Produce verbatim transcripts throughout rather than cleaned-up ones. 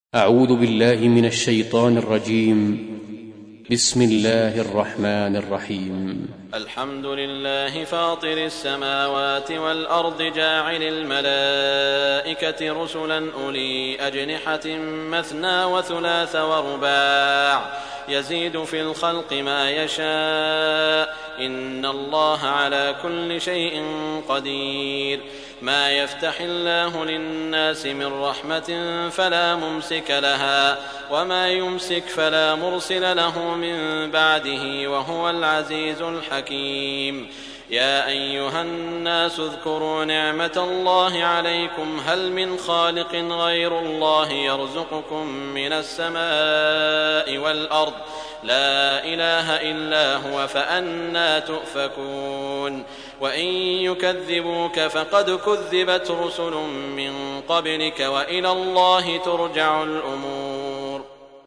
أعوذ بالله من الشيطان الرجيم. بسم الله الرحمن الرحيم. الحمد لله فاطر السماوات والأرض جاعل الملائكة رسلا أولي أجنحة مثنى وثلاث ورباع يزيد في الخلق ما يشاء إن الله على كل شيء قدير. ما يفتح الله للناس من رحمة فلا ممسك لها وما يمسك فلا مرسل له من بعده وهو العزيز الحكيم. يا أيها الناس اذكروا نعمة الله عليكم هل من خالق غير الله يرزقكم من السماء والأرض لا إله إلا هو فأنى تؤفكون. وإن يكذبوك فقد كذبت رسل من قبلك وإلى الله ترجع الأمور.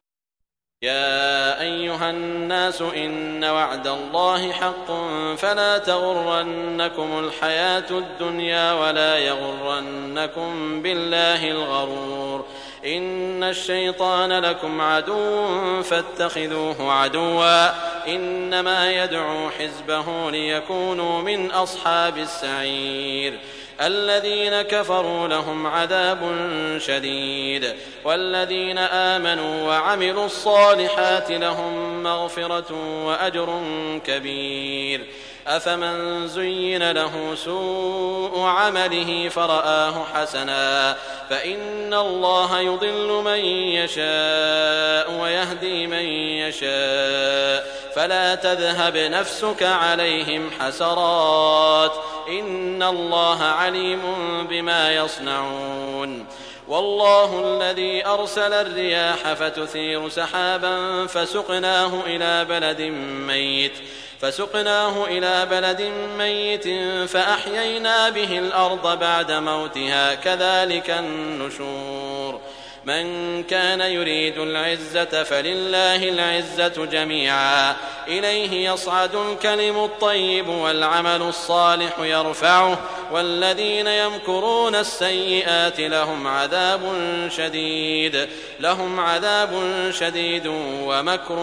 يا أيها الناس إن وعد الله حق فلا تغرنكم الحياة الدنيا ولا يغرنكم بالله الغرور. إن الشيطان لكم عدو فاتخذوه عدوا إنما يدعو حزبه ليكونوا من أصحاب السعير. الذين كفروا لهم عذاب شديد والذين آمنوا وعملوا الصالحات لهم مغفرة وأجر كبير. أفمن زين له سوء عمله فرآه حسنا فإن الله يضل من يشاء ويهدي من يشاء فلا تذهب نفسك عليهم حسرات إن الله عليم بما يصنعون. والله الذي أرسل الرياح فتثير سحابا فسقناه إلى بلد ميت فسقناه إلى بلد ميت فأحيينا به الأرض بعد موتها كذلك النشور. من كان يريد العزة فلله العزة جميعا إليه يصعد الكلم الطيب والعمل الصالح يرفعه والذين يمكرون السيئات لهم عذاب شديد لهم عذاب شديد ومكر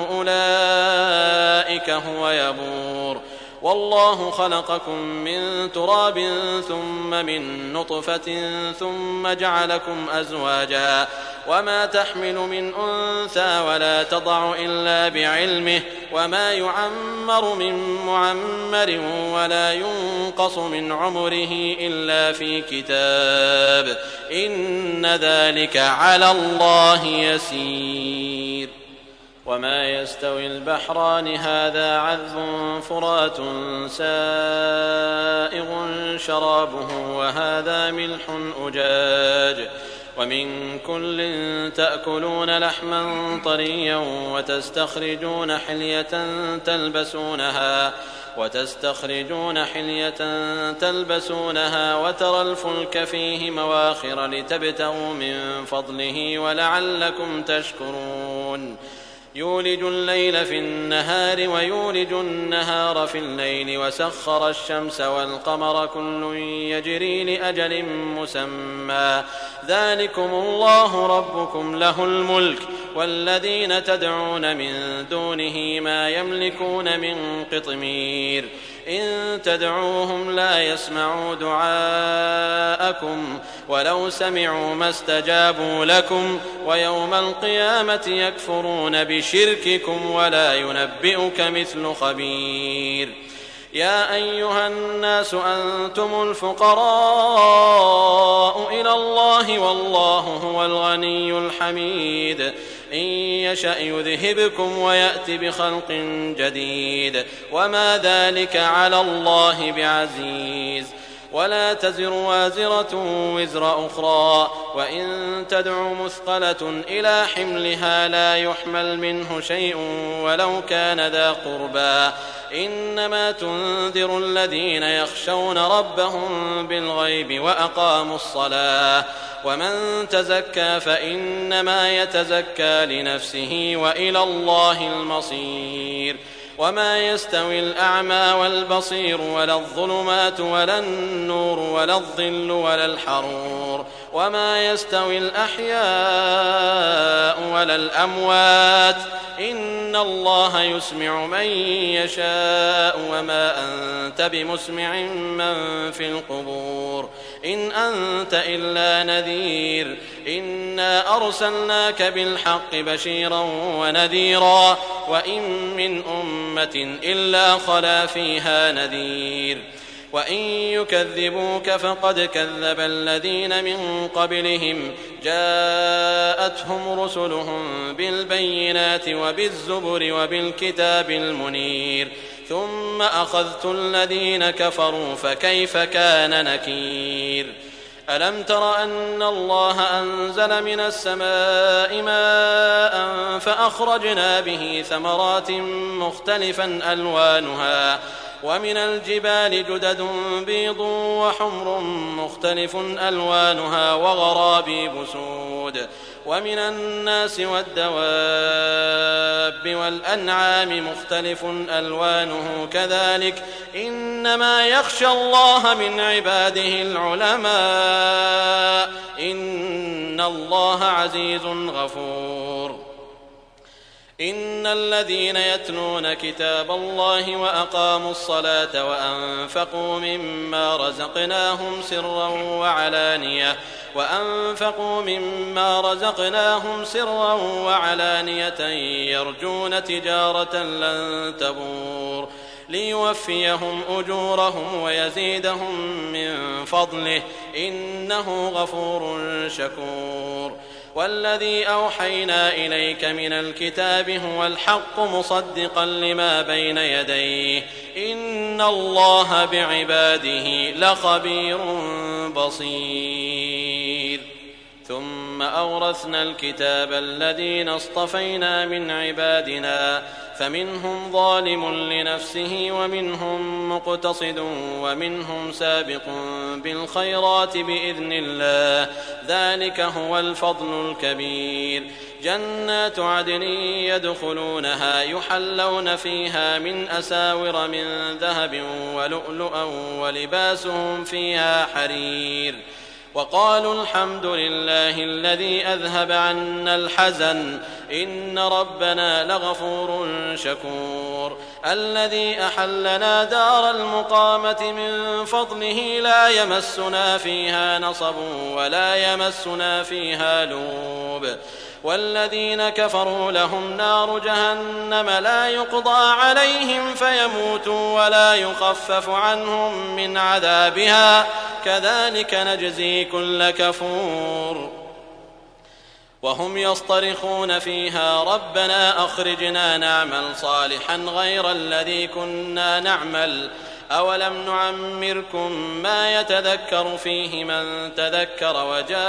أولئك هو يبور. والله خلقكم من تراب ثم من نطفة ثم جعلكم أزواجا وما تحمل من أنثى ولا تضع إلا بعلمه وما يعمر من معمر ولا ينقص من عمره إلا في كتاب إن ذلك على الله يسير. وما يستوي البحران هذا عذب فرات سائغ شرابه وهذا ملح أجاج ومن كل تأكلون لحما طريا وتستخرجون حلية تلبسونها وتستخرجون حلية تلبسونها وترى الفلك فيه مواخر لتبتغوا من فضله ولعلكم تشكرون. يولج الليل في النهار ويولج النهار في الليل وسخر الشمس والقمر كل يجري لأجل مسمى ذلكم الله ربكم له الملك والذين تدعون من دونه ما يملكون من قطمير. إن تدعوهم لا يسمعوا دعاءكم ولو سمعوا ما استجابوا لكم ويوم القيامة يكفرون بشرككم ولا ينبئك مثل خبير. يا أيها الناس أنتم الفقراء إلى الله والله هو الغني الحميد. إن يشأ يذهبكم ويأتي بخلق جديد وما ذلك على الله بعزيز. ولا تزر وازرة وزر أخرى وإن تدع مثقلة إلى حملها لا يحمل منه شيء ولو كان ذا قربى إنما تنذر الذين يخشون ربهم بالغيب وأقاموا الصلاة ومن تزكى فإنما يتزكى لنفسه وإلى الله المصير. وما يستوي الأعمى والبصير ولا الظلمات ولا النور ولا الظل ولا الحرور وما يستوي الأحياء ولا الأموات إن الله يسمع من يشاء وما أنت بمسمع من في القبور إن أنت إلا نذير إنا أرسلناك بالحق بشيرا ونذيرا وإن من أمة إلا خلا فيها نذير وإن يكذبوك فقد كذب الذين من قبلهم جاءتهم رسلهم بالبينات وبالزبر وبالكتاب المنير ثم أخذت الذين كفروا فكيف كان نكير ألم تر أن الله أنزل من السماء ماء فأخرجنا به ثمرات مختلفا ألوانها ومن الجبال جدد بيض وحمر مختلف ألوانها وغرابيب سود ومن الناس والدواب والأنعام مختلف ألوانه كذلك إنما يخشى الله من عباده العلماء إن الله عزيز غفور إن الذين يتلون كتاب الله وأقاموا الصلاة وأنفقوا مما رزقناهم سرا وعلانية وأنفقوا مما رزقناهم سرا وعلانية يرجون تجارة لن تبور ليوفيهم أجورهم ويزيدهم من فضله إنه غفور شكور والذي أوحينا إليك من الكتاب هو الحق مصدقا لما بين يديه إن الله بعباده لخبير بصير ثم أورثنا الكتاب الذين اصطفينا من عبادنا فمنهم ظالم لنفسه ومنهم مقتصد ومنهم سابق بالخيرات بإذن الله ذلك هو الفضل الكبير جنات عدن يدخلونها يحلون فيها من أساور من ذهب ولؤلؤا ولباسهم فيها حرير وقالوا الحمد لله الذي أذهب عنا الحزن إن ربنا لغفور شكور الذي أحلنا دار المقامة من فضله لا يمسنا فيها نصب ولا يمسنا فيها لوب والذين كفروا لهم نار جهنم لا يقضى عليهم فيموتوا ولا يخفف عنهم من عذابها كذلك نجزي كل كفور وهم يصطرخون فيها ربنا أخرجنا نعمل صالحا غير الذي كنا نعمل أولم نعمركم ما يتذكر فيه من تذكر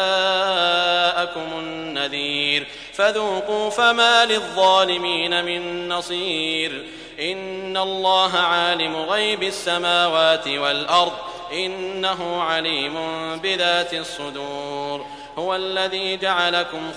وجاءكم النذير فذوقوا فما للظالمين من نصير إن الله عالم غيب السماوات والأرض إنه عليم بذات الصدور هو الذي جعلكم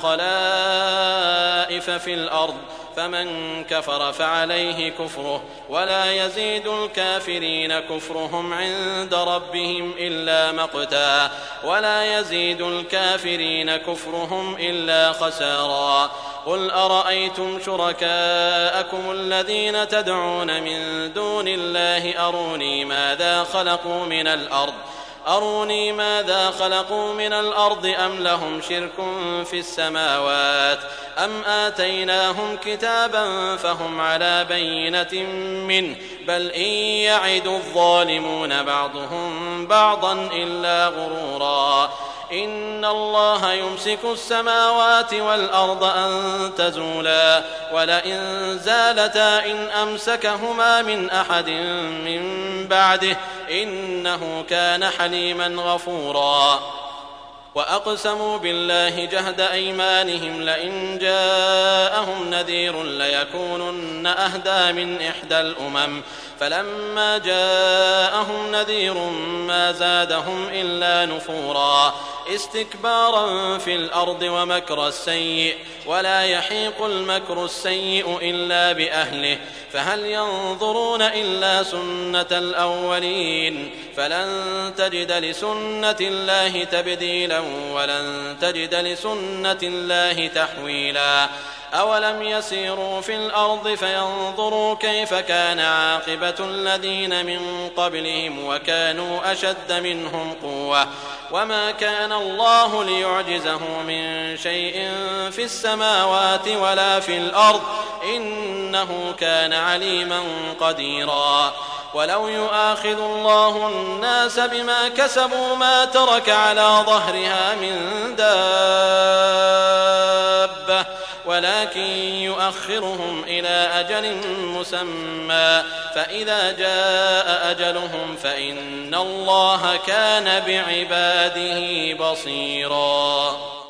خلائف في الأرض فمن كفر فعليه كفره ولا يزيد الكافرين كفرهم عند ربهم إلا مقتا ولا يزيد الكافرين كفرهم إلا خسارا قل أرأيتم شركاءكم الذين تدعون من دون الله أروني ماذا خلقوا من الأرض أروني ماذا خلقوا من الأرض أم لهم شرك في السماوات أم آتيناهم كتابا فهم على بينة منه بل إن يعد الظالمون بعضهم بعضا إلا غرورا إن الله يمسك السماوات والأرض أن تزولا ولئن زالتا إن أمسكهما من أحد من بعده إنه كان حليما غفورا وأقسموا بالله جهد أيمانهم لئن جاءهم نذير ليكونن أهدى من إحدى الأمم فلما جاءهم نذير ما زادهم إلا نفورا استكبارا في الأرض ومكر السيء ولا يحيق المكر السيء إلا بأهله فهل ينظرون إلا سنة الأولين فلن تجد لسنة الله تبديلا ولن تجد لسنة الله تحويلا أولم يسيروا في الأرض فينظروا كيف كان عاقبة الذين من قبلهم وكانوا أشد منهم قوة وما كان الله ليعجزه من شيء في السماوات ولا في الأرض إنه كان عليما قديرا ولو يؤاخذ الله الناس بما كسبوا ما ترك على ظهرها من دابة ولكن يؤخرهم إلى أجل مسمى فإذا جاء أجلهم فإن الله كان بعباده بصيرا.